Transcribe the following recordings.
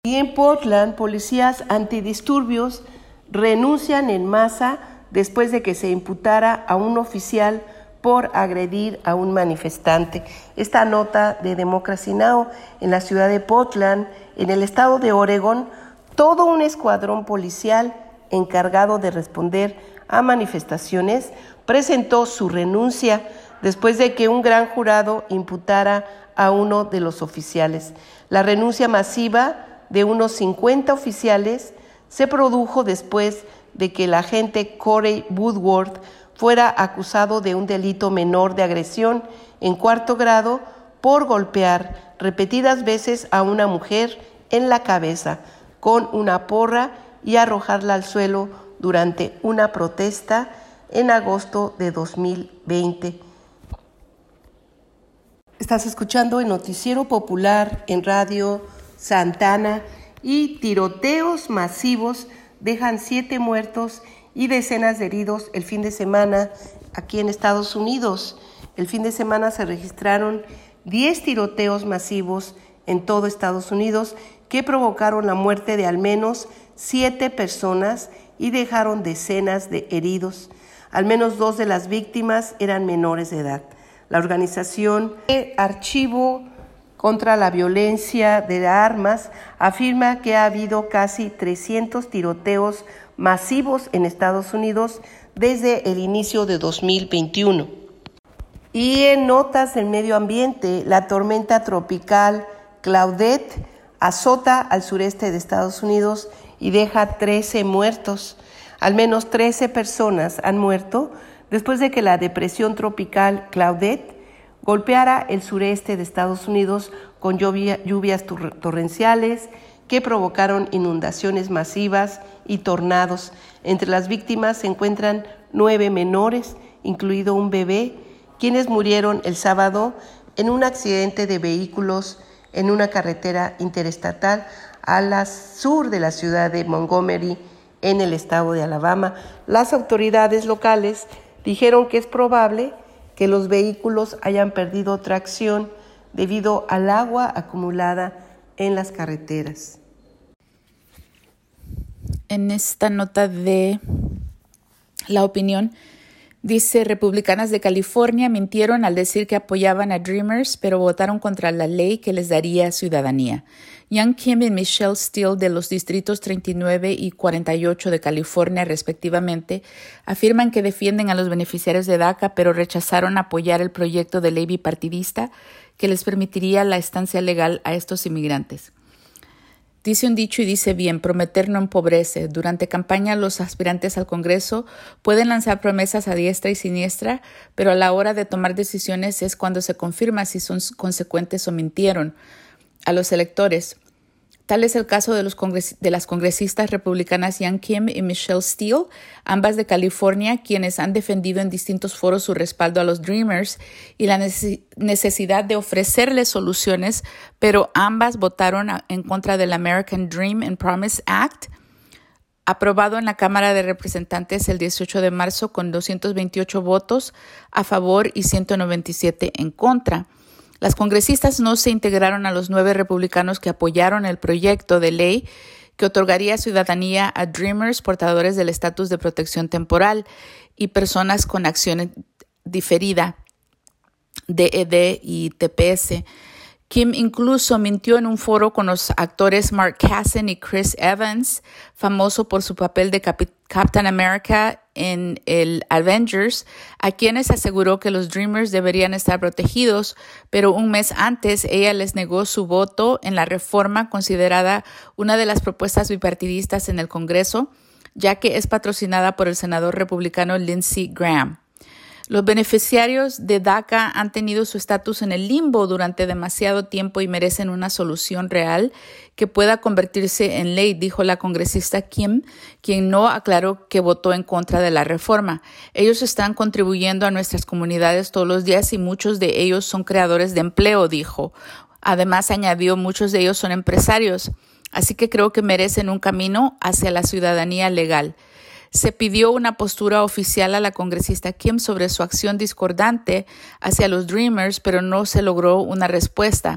Y en Portland, policías antidisturbios renuncian en masa después de que se imputara a un oficial por agredir a un manifestante. Esta nota de Democracy Now! En la ciudad de Portland, en el estado de Oregón, todo un escuadrón policial encargado de responder a manifestaciones presentó su renuncia después de que un gran jurado imputara a uno de los oficiales. La renuncia masiva de unos 50 oficiales se produjo después de que el agente Corey Woodward fuera acusado de un delito menor de agresión en cuarto grado por golpear repetidas veces a una mujer en la cabeza con una porra y arrojarla al suelo durante una protesta en agosto de 2020. Estás escuchando el Noticiero Popular en Radio Santana y tiroteos masivos dejan 7 muertos y decenas de heridos el fin de semana aquí en Estados Unidos. El fin de semana se registraron 10 tiroteos masivos en todo Estados Unidos que provocaron la muerte de al menos 7 personas y dejaron decenas de heridos. Al menos 2 de las víctimas eran menores de edad. La organización Archivo contra la Violencia de Armas afirma que ha habido casi 300 tiroteos masivos en Estados Unidos desde el inicio de 2021. Y en notas del medio ambiente, la tormenta tropical Claudette azota al sureste de Estados Unidos y deja 13 muertos. Al menos 13 personas han muerto después de que la depresión tropical Claudette golpeara el sureste de Estados Unidos con lluvias torrenciales que provocaron inundaciones masivas y tornados. Entre las víctimas se encuentran 9 menores, incluido un bebé, quienes murieron el sábado en un accidente de vehículos en una carretera interestatal al sur de la ciudad de Montgomery, en el estado de Alabama. Las autoridades locales dijeron que es probable que los vehículos hayan perdido tracción debido al agua acumulada en las carreteras. En esta nota de La Opinión, dice: republicanas de California mintieron al decir que apoyaban a Dreamers, pero votaron contra la ley que les daría ciudadanía. Young Kim y Michelle Steele, de los distritos 39 y 48 de California, respectivamente, afirman que defienden a los beneficiarios de DACA, pero rechazaron apoyar el proyecto de ley bipartidista que les permitiría la estancia legal a estos inmigrantes. Dice un dicho y dice bien: prometer no empobrece. Durante campaña, los aspirantes al Congreso pueden lanzar promesas a diestra y siniestra, pero a la hora de tomar decisiones es cuando se confirma si son consecuentes o mintieron a los electores. Tal es el caso de las congresistas republicanas Young Kim y Michelle Steele, ambas de California, quienes han defendido en distintos foros su respaldo a los Dreamers y la necesidad de ofrecerles soluciones, pero ambas votaron en contra del American Dream and Promise Act, aprobado en la Cámara de Representantes el 18 de marzo con 228 votos a favor y 197 en contra. Las congresistas no se integraron a los 9 republicanos que apoyaron el proyecto de ley que otorgaría ciudadanía a Dreamers, portadores del estatus de protección temporal, y personas con acción diferida, DED y TPS. Kim incluso mintió en un foro con los actores Mark Casson y Chris Evans, famoso por su papel de Captain America en el Avengers, a quienes aseguró que los Dreamers deberían estar protegidos, pero un mes antes ella les negó su voto en la reforma considerada una de las propuestas bipartidistas en el Congreso, ya que es patrocinada por el senador republicano Lindsey Graham. Los beneficiarios de DACA han tenido su estatus en el limbo durante demasiado tiempo y merecen una solución real que pueda convertirse en ley, dijo la congresista Kim, quien no aclaró que votó en contra de la reforma. Ellos están contribuyendo a nuestras comunidades todos los días y muchos de ellos son creadores de empleo, dijo. Además, añadió, muchos de ellos son empresarios, así que creo que merecen un camino hacia la ciudadanía legal. Se pidió una postura oficial a la congresista Kim sobre su acción discordante hacia los Dreamers, pero no se logró una respuesta.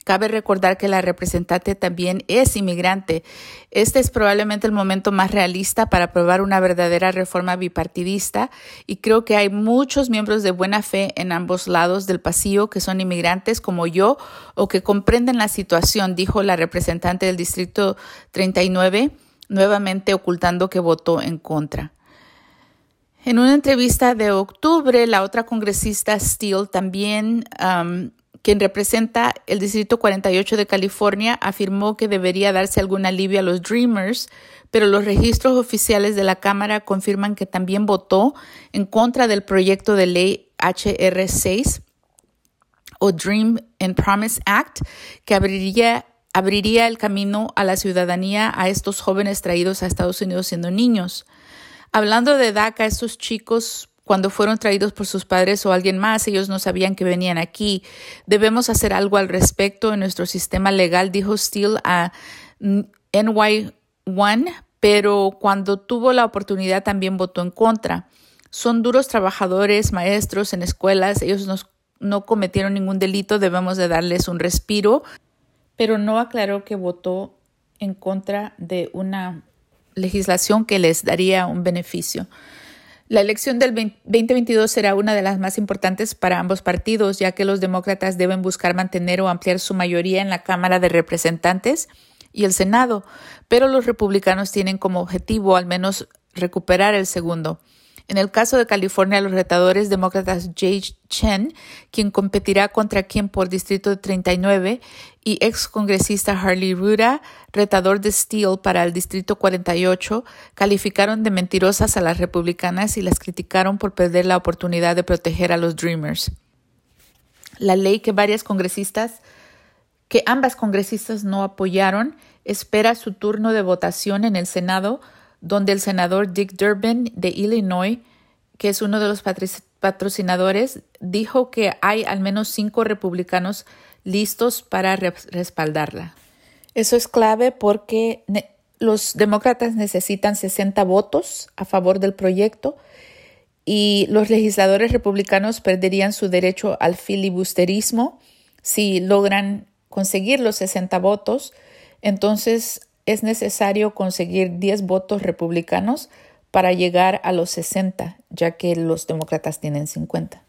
Cabe recordar que la representante también es inmigrante. Este es probablemente el momento más realista para aprobar una verdadera reforma bipartidista y creo que hay muchos miembros de buena fe en ambos lados del pasillo que son inmigrantes como yo o que comprenden la situación, dijo la representante del Distrito 39, nuevamente ocultando que votó en contra. En una entrevista de octubre, la otra congresista Steele también quien representa el Distrito 48 de California, afirmó que debería darse algún alivio a los Dreamers, pero los registros oficiales de la Cámara confirman que también votó en contra del proyecto de ley HR 6 o Dream and Promise Act, que abriría el camino a la ciudadanía a estos jóvenes traídos a Estados Unidos siendo niños. Hablando de DACA, estos chicos, cuando fueron traídos por sus padres o alguien más, ellos no sabían que venían aquí. Debemos hacer algo al respecto en nuestro sistema legal, dijo Steele a NY1, pero cuando tuvo la oportunidad también votó en contra. Son duros trabajadores, maestros en escuelas, ellos no cometieron ningún delito, debemos de darles un respiro, pero no aclaró que votó en contra de una legislación que les daría un beneficio. La elección del 2022 será una de las más importantes para ambos partidos, ya que los demócratas deben buscar mantener o ampliar su mayoría en la Cámara de Representantes y el Senado, pero los republicanos tienen como objetivo al menos recuperar el segundo. En el caso de California, los retadores demócratas Jay Chen, quien competirá contra quien por Distrito 39, y excongresista Harley Ruda, retador de Steele para el Distrito 48, calificaron de mentirosas a las republicanas y las criticaron por perder la oportunidad de proteger a los Dreamers. La ley que ambas congresistas no apoyaron espera su turno de votación en el Senado, donde el senador Dick Durbin de Illinois, que es uno de los patrocinadores, dijo que hay al menos 5 republicanos listos para respaldarla. Eso es clave porque los demócratas necesitan 60 votos a favor del proyecto y los legisladores republicanos perderían su derecho al filibusterismo si logran conseguir los 60 votos. Entonces, es necesario conseguir 10 votos republicanos para llegar a los 60, ya que los demócratas tienen 50.